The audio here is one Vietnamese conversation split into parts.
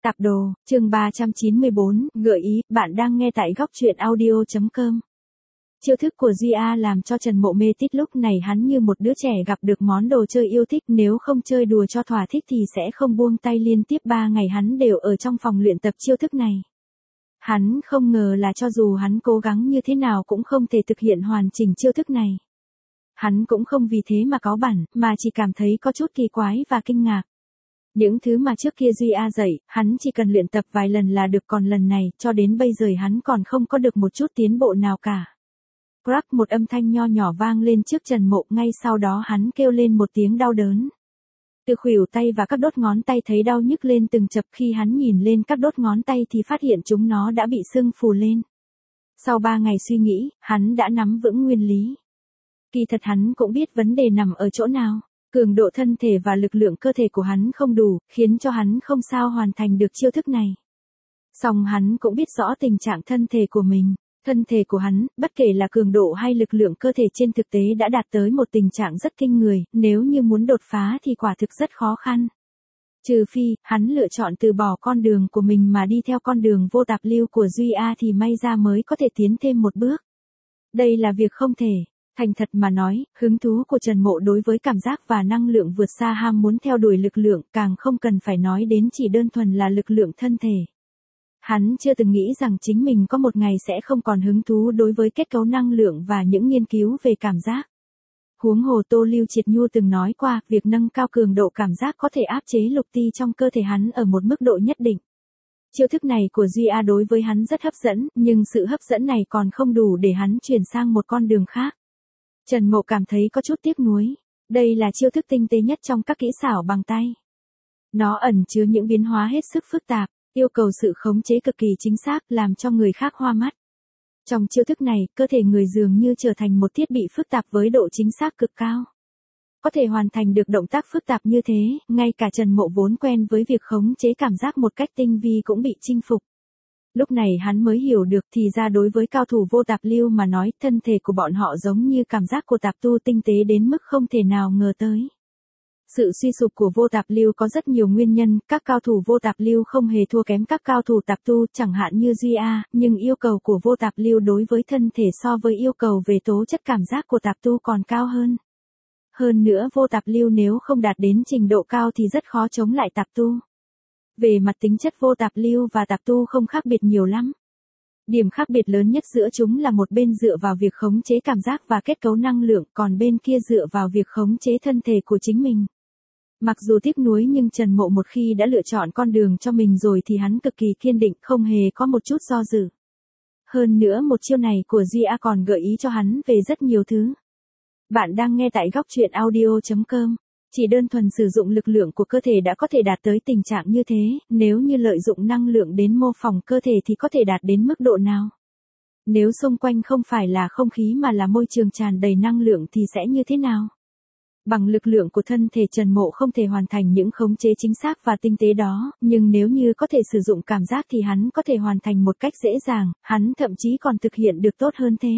Tạp đồ, chương 394, gợi ý, bạn đang nghe tại góc truyện audio.com. Chiêu thức của Duy A làm cho Trần Mộ mê tít, lúc này hắn như một đứa trẻ gặp được món đồ chơi yêu thích, nếu không chơi đùa cho thỏa thích thì sẽ không buông tay. Liên tiếp 3 ngày hắn đều ở trong phòng luyện tập chiêu thức này. Hắn không ngờ là cho dù hắn cố gắng như thế nào cũng không thể thực hiện hoàn chỉnh chiêu thức này. Hắn cũng không vì thế mà cáu bẳn, mà chỉ cảm thấy có chút kỳ quái và kinh ngạc. Những thứ mà trước kia Duy A dạy, hắn chỉ cần luyện tập vài lần là được, còn lần này, cho đến bây giờ hắn còn không có được một chút tiến bộ nào cả. Crack, một âm thanh nho nhỏ vang lên trước Trần Mộ, ngay sau đó hắn kêu lên một tiếng đau đớn. Từ khuỷu tay và các đốt ngón tay thấy đau nhức lên từng chập, khi hắn nhìn lên các đốt ngón tay thì phát hiện chúng nó đã bị sưng phù lên. Sau 3 ngày suy nghĩ, hắn đã nắm vững nguyên lý. Kỳ thật hắn cũng biết vấn đề nằm ở chỗ nào. Cường độ thân thể và lực lượng cơ thể của hắn không đủ, khiến cho hắn không sao hoàn thành được chiêu thức này. Song hắn cũng biết rõ tình trạng thân thể của mình. Thân thể của hắn, bất kể là cường độ hay lực lượng cơ thể trên thực tế đã đạt tới một tình trạng rất kinh người, nếu như muốn đột phá thì quả thực rất khó khăn. Trừ phi, hắn lựa chọn từ bỏ con đường của mình mà đi theo con đường vô tạp lưu của Duy A thì may ra mới có thể tiến thêm một bước. Đây là việc không thể. Thành thật mà nói, hứng thú của Trần Mộ đối với cảm giác và năng lượng vượt xa ham muốn theo đuổi lực lượng, càng không cần phải nói đến chỉ đơn thuần là lực lượng thân thể. Hắn chưa từng nghĩ rằng chính mình có một ngày sẽ không còn hứng thú đối với kết cấu năng lượng và những nghiên cứu về cảm giác. Huống hồ Tô Lưu Triệt Nhu từng nói qua, việc nâng cao cường độ cảm giác có thể áp chế lục ti trong cơ thể hắn ở một mức độ nhất định. Chiêu thức này của Duy A đối với hắn rất hấp dẫn, nhưng sự hấp dẫn này còn không đủ để hắn chuyển sang một con đường khác. Trần Mộ cảm thấy có chút tiếc nuối. Đây là chiêu thức tinh tế nhất trong các kỹ xảo bằng tay. Nó ẩn chứa những biến hóa hết sức phức tạp, yêu cầu sự khống chế cực kỳ chính xác, làm cho người khác hoa mắt. Trong chiêu thức này, cơ thể người dường như trở thành một thiết bị phức tạp với độ chính xác cực cao. Có thể hoàn thành được động tác phức tạp như thế, ngay cả Trần Mộ vốn quen với việc khống chế cảm giác một cách tinh vi cũng bị chinh phục. Lúc này hắn mới hiểu được, thì ra đối với cao thủ vô tạp lưu mà nói, thân thể của bọn họ giống như cảm giác của tạp tu, tinh tế đến mức không thể nào ngờ tới. Sự suy sụp của vô tạp lưu có rất nhiều nguyên nhân, các cao thủ vô tạp lưu không hề thua kém các cao thủ tạp tu, chẳng hạn như Duy A, nhưng yêu cầu của vô tạp lưu đối với thân thể so với yêu cầu về tố chất cảm giác của tạp tu còn cao hơn. Hơn nữa vô tạp lưu nếu không đạt đến trình độ cao thì rất khó chống lại tạp tu. Về mặt tính chất vô tạp lưu và tạp tu không khác biệt nhiều lắm. Điểm khác biệt lớn nhất giữa chúng là một bên dựa vào việc khống chế cảm giác và kết cấu năng lượng, còn bên kia dựa vào việc khống chế thân thể của chính mình. Mặc dù tiếc nuối nhưng Trần Mộ một khi đã lựa chọn con đường cho mình rồi thì hắn cực kỳ kiên định, không hề có một chút do dự. Hơn nữa một chiêu này của Duy A còn gợi ý cho hắn về rất nhiều thứ. Bạn đang nghe tại góc truyện audio.com. Chỉ đơn thuần sử dụng lực lượng của cơ thể đã có thể đạt tới tình trạng như thế, nếu như lợi dụng năng lượng đến mô phỏng cơ thể thì có thể đạt đến mức độ nào? Nếu xung quanh không phải là không khí mà là môi trường tràn đầy năng lượng thì sẽ như thế nào? Bằng lực lượng của thân thể, Trần Mộ không thể hoàn thành những khống chế chính xác và tinh tế đó, nhưng nếu như có thể sử dụng cảm giác thì hắn có thể hoàn thành một cách dễ dàng, hắn thậm chí còn thực hiện được tốt hơn thế.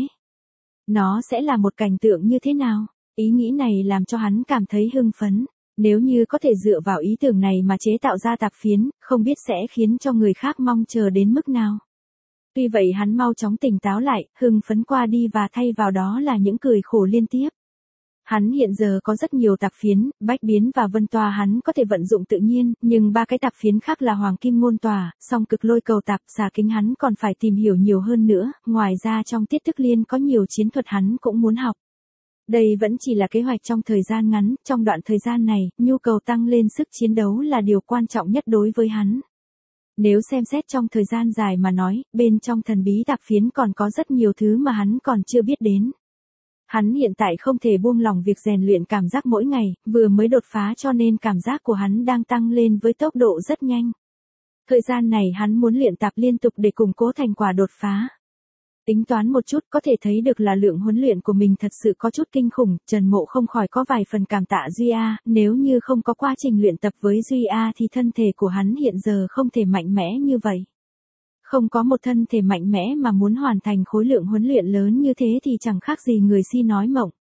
Nó sẽ là một cảnh tượng như thế nào? Ý nghĩ này làm cho hắn cảm thấy hưng phấn. Nếu như có thể dựa vào ý tưởng này mà chế tạo ra tạp phiến, không biết sẽ khiến cho người khác mong chờ đến mức nào. Tuy vậy hắn mau chóng tỉnh táo lại, hưng phấn qua đi và thay vào đó là những cười khổ liên tiếp. Hắn hiện giờ có rất nhiều tạp phiến, bách biến và vân tòa hắn có thể vận dụng tự nhiên, nhưng 3 cái tạp phiến khác là hoàng kim ngôn tòa, song cực lôi cầu tạp, xà kính hắn còn phải tìm hiểu nhiều hơn nữa, ngoài ra trong tiết thức liên có nhiều chiến thuật hắn cũng muốn học. Đây vẫn chỉ là kế hoạch trong thời gian ngắn, trong đoạn thời gian này, nhu cầu tăng lên sức chiến đấu là điều quan trọng nhất đối với hắn. Nếu xem xét trong thời gian dài mà nói, bên trong thần bí tạp phiến còn có rất nhiều thứ mà hắn còn chưa biết đến. Hắn hiện tại không thể buông lỏng việc rèn luyện cảm giác mỗi ngày, vừa mới đột phá cho nên cảm giác của hắn đang tăng lên với tốc độ rất nhanh. Thời gian này hắn muốn luyện tập liên tục để củng cố thành quả đột phá. Tính toán một chút có thể thấy được là lượng huấn luyện của mình thật sự có chút kinh khủng, Trần Mộ không khỏi có vài phần cảm tạ Duy A, nếu như không có quá trình luyện tập với Duy A thì thân thể của hắn hiện giờ không thể mạnh mẽ như vậy. Không có một thân thể mạnh mẽ mà muốn hoàn thành khối lượng huấn luyện lớn như thế thì chẳng khác gì người si nói mộng.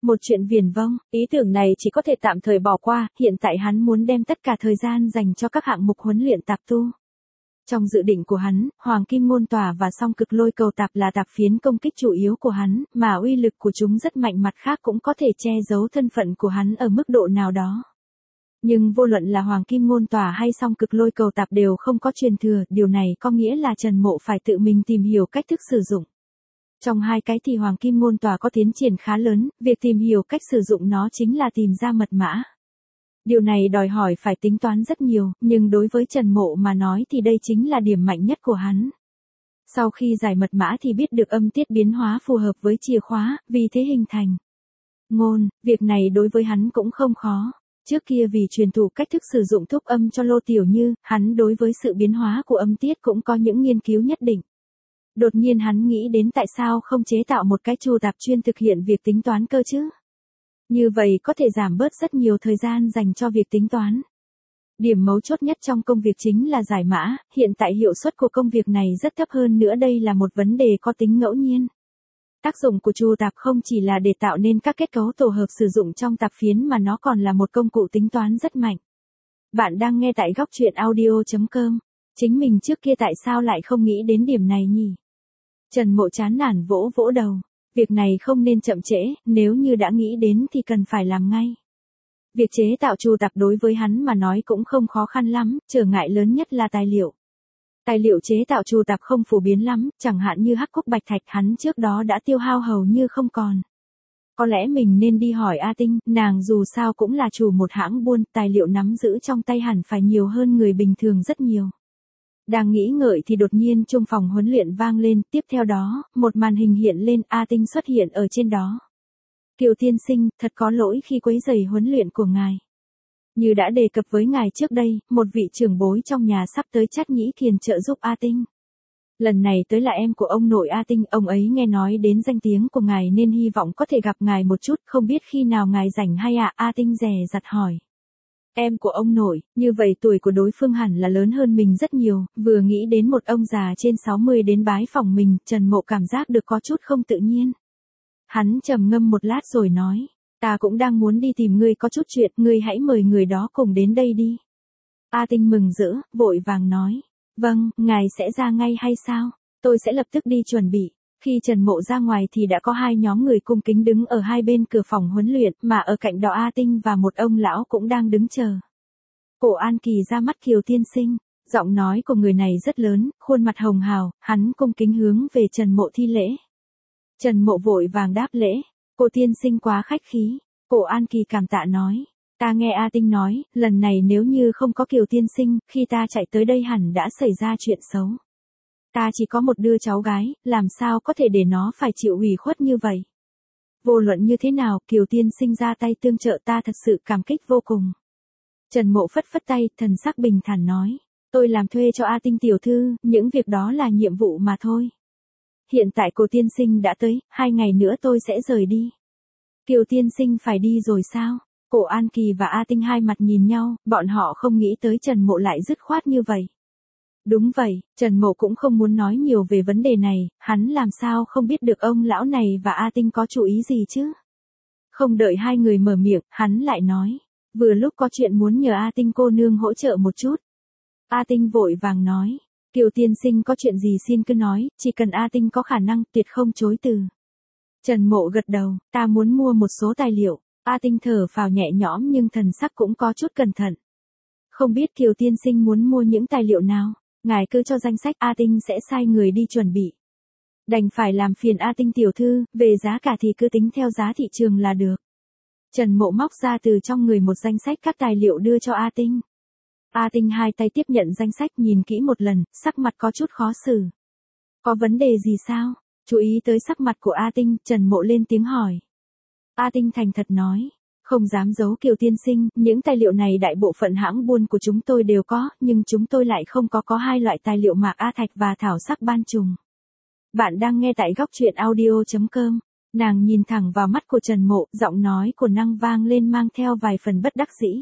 Một chuyện viển vông, ý tưởng này chỉ có thể tạm thời bỏ qua, hiện tại hắn muốn đem tất cả thời gian dành cho các hạng mục huấn luyện tạp tu. Trong dự định của hắn, Hoàng Kim Ngôn Tỏa và Song Cực Lôi Cầu Tạp là tạp phiến công kích chủ yếu của hắn, mà uy lực của chúng rất mạnh, mặt khác cũng có thể che giấu thân phận của hắn ở mức độ nào đó. Nhưng vô luận là Hoàng Kim Ngôn Tỏa hay Song Cực Lôi Cầu Tạp đều không có truyền thừa, điều này có nghĩa là Trần Mộ phải tự mình tìm hiểu cách thức sử dụng. Trong hai cái thì Hoàng Kim Ngôn Tỏa có tiến triển khá lớn, việc tìm hiểu cách sử dụng nó chính là tìm ra mật mã. Điều này đòi hỏi phải tính toán rất nhiều, nhưng đối với Trần Mộ mà nói thì đây chính là điểm mạnh nhất của hắn. Sau khi giải mật mã thì biết được âm tiết biến hóa phù hợp với chìa khóa, vì thế hình thành ngôn, việc này đối với hắn cũng không khó. Trước kia vì truyền thụ cách thức sử dụng thúc âm cho Lô Tiểu Như, hắn đối với sự biến hóa của âm tiết cũng có những nghiên cứu nhất định. Đột nhiên hắn nghĩ đến tại sao không chế tạo một cái chu tạp chuyên thực hiện việc tính toán cơ chứ? Như vậy có thể giảm bớt rất nhiều thời gian dành cho việc tính toán. Điểm mấu chốt nhất trong công việc chính là giải mã, hiện tại hiệu suất của công việc này rất thấp, hơn nữa đây là một vấn đề có tính ngẫu nhiên. Tác dụng của chu tạp không chỉ là để tạo nên các kết cấu tổ hợp sử dụng trong tạp phiến mà nó còn là một công cụ tính toán rất mạnh. Bạn đang nghe tại góc truyện audio.com. Chính mình trước kia tại sao lại không nghĩ đến điểm này nhỉ? Trần Mộ chán nản vỗ vỗ đầu. Việc này không nên chậm trễ, nếu như đã nghĩ đến thì cần phải làm ngay. Việc chế tạo chu tạp đối với hắn mà nói cũng không khó khăn lắm, trở ngại lớn nhất là tài liệu. Tài liệu chế tạo chu tạp không phổ biến lắm, chẳng hạn như hắc cúc bạch thạch hắn trước đó đã tiêu hao hầu như không còn. Có lẽ mình nên đi hỏi A Tinh, nàng dù sao cũng là chủ một hãng buôn, tài liệu nắm giữ trong tay hẳn phải nhiều hơn người bình thường rất nhiều. Đang nghĩ ngợi thì đột nhiên chuông phòng huấn luyện vang lên, tiếp theo đó, một màn hình hiện lên, A Tinh xuất hiện ở trên đó. Kiều tiên sinh, thật có lỗi khi quấy rầy huấn luyện của ngài. Như đã đề cập với ngài trước đây, một vị trưởng bối trong nhà sắp tới Trát Nhĩ Kiền trợ giúp A Tinh. Lần này tới là em của ông nội A Tinh, ông ấy nghe nói đến danh tiếng của ngài nên hy vọng có thể gặp ngài một chút, không biết khi nào ngài rảnh hay ạ? A Tinh dè dặt hỏi. Em của ông nội, như vậy tuổi của đối phương hẳn là lớn hơn mình rất nhiều, vừa nghĩ đến một ông già trên 60 đến bái phỏng mình, Trần Mộ cảm giác được có chút không tự nhiên. Hắn trầm ngâm một lát rồi nói, ta cũng đang muốn đi tìm ngươi có chút chuyện, ngươi hãy mời người đó cùng đến đây đi. A Tinh mừng rỡ, vội vàng nói, vâng, ngài sẽ ra ngay hay sao? Tôi sẽ lập tức đi chuẩn bị. Khi Trần Mộ ra ngoài thì đã có hai nhóm người cung kính đứng ở hai bên cửa phòng huấn luyện, mà ở cạnh đó A Tinh và một ông lão cũng đang đứng chờ. Cổ An Kỳ ra mắt Kiều tiên sinh, giọng nói của người này rất lớn, khuôn mặt hồng hào, hắn cung kính hướng về Trần Mộ thi lễ. Trần Mộ vội vàng đáp lễ, cô tiên sinh quá khách khí. Cổ An Kỳ cảm tạ nói, ta nghe A Tinh nói, lần này nếu như không có Kiều tiên sinh, khi ta chạy tới đây hẳn đã xảy ra chuyện xấu. Ta chỉ có một đứa cháu gái, làm sao có thể để nó phải chịu ủy khuất như vậy. Vô luận như thế nào, Kiều tiên sinh ra tay tương trợ ta thật sự cảm kích vô cùng. Trần Mộ phất phất tay, thần sắc bình thản nói, tôi làm thuê cho A Tinh tiểu thư, những việc đó là nhiệm vụ mà thôi. Hiện tại cô tiên sinh đã tới, 2 ngày nữa tôi sẽ rời đi. Kiều tiên sinh phải đi rồi sao? Cổ An Kỳ và A Tinh hai mặt nhìn nhau, bọn họ không nghĩ tới Trần Mộ lại dứt khoát như vậy. Đúng vậy, Trần Mộ cũng không muốn nói nhiều về vấn đề này, hắn làm sao không biết được ông lão này và A Tinh có chủ ý gì chứ? Không đợi hai người mở miệng, hắn lại nói, vừa lúc có chuyện muốn nhờ A Tinh cô nương hỗ trợ một chút. A Tinh vội vàng nói, Kiều tiên sinh có chuyện gì xin cứ nói, chỉ cần A Tinh có khả năng, tuyệt không chối từ. Trần Mộ gật đầu, ta muốn mua một số tài liệu. A Tinh thở phào nhẹ nhõm nhưng thần sắc cũng có chút cẩn thận. Không biết Kiều tiên sinh muốn mua những tài liệu nào? Ngài cứ cho danh sách, A Tinh sẽ sai người đi chuẩn bị. Đành phải làm phiền A Tinh tiểu thư, về giá cả thì cứ tính theo giá thị trường là được. Trần Mộ móc ra từ trong người một danh sách các tài liệu đưa cho A Tinh. A Tinh hai tay tiếp nhận danh sách nhìn kỹ một lần, sắc mặt có chút khó xử. Có vấn đề gì sao? Chú ý tới sắc mặt của A Tinh, Trần Mộ lên tiếng hỏi. A Tinh thành thật nói, không dám giấu Kiều tiên sinh, những tài liệu này đại bộ phận hãng buôn của chúng tôi đều có, nhưng chúng tôi lại không có hai loại tài liệu mạc A thạch và thảo sắc ban trùng. Bạn đang nghe tại góc truyện audio.com. Nàng nhìn thẳng vào mắt của Trần Mộ, giọng nói của nàng vang lên mang theo vài phần bất đắc dĩ.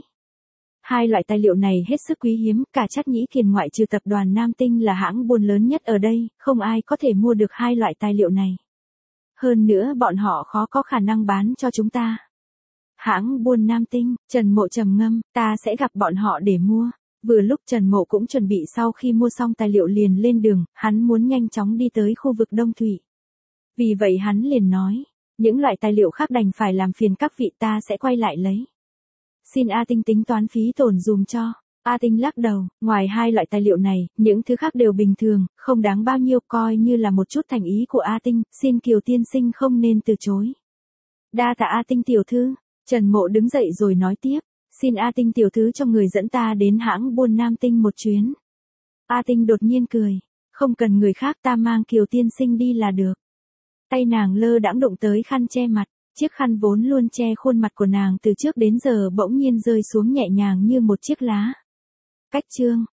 Hai loại tài liệu này hết sức quý hiếm, cả Trát Nhĩ Kiền ngoại trừ tập đoàn Nam Tinh là hãng buôn lớn nhất ở đây, không ai có thể mua được hai loại tài liệu này. Hơn nữa bọn họ khó có khả năng bán cho chúng ta. Hãng buôn Nam Tinh, Trần Mộ trầm ngâm, ta sẽ gặp bọn họ để mua. Vừa lúc Trần Mộ cũng chuẩn bị sau khi mua xong tài liệu liền lên đường, hắn muốn nhanh chóng đi tới khu vực Đông Thủy. Vì vậy hắn liền nói, những loại tài liệu khác đành phải làm phiền các vị, ta sẽ quay lại lấy. Xin A Tinh tính toán phí tổn dùm cho. A Tinh lắc đầu, ngoài hai loại tài liệu này, những thứ khác đều bình thường, không đáng bao nhiêu, coi như là một chút thành ý của A Tinh, xin Kiều tiên sinh không nên từ chối. Đa tạ A Tinh tiểu thư. Trần Mộ đứng dậy rồi nói tiếp, xin A Tinh tiểu thư cho người dẫn ta đến hãng buôn Nam Tinh một chuyến. A Tinh đột nhiên cười, không cần người khác, ta mang Kiều tiên sinh đi là được. Tay nàng lơ đãng đụng tới khăn che mặt, chiếc khăn vốn luôn che khuôn mặt của nàng từ trước đến giờ bỗng nhiên rơi xuống nhẹ nhàng như một chiếc lá. Cách chương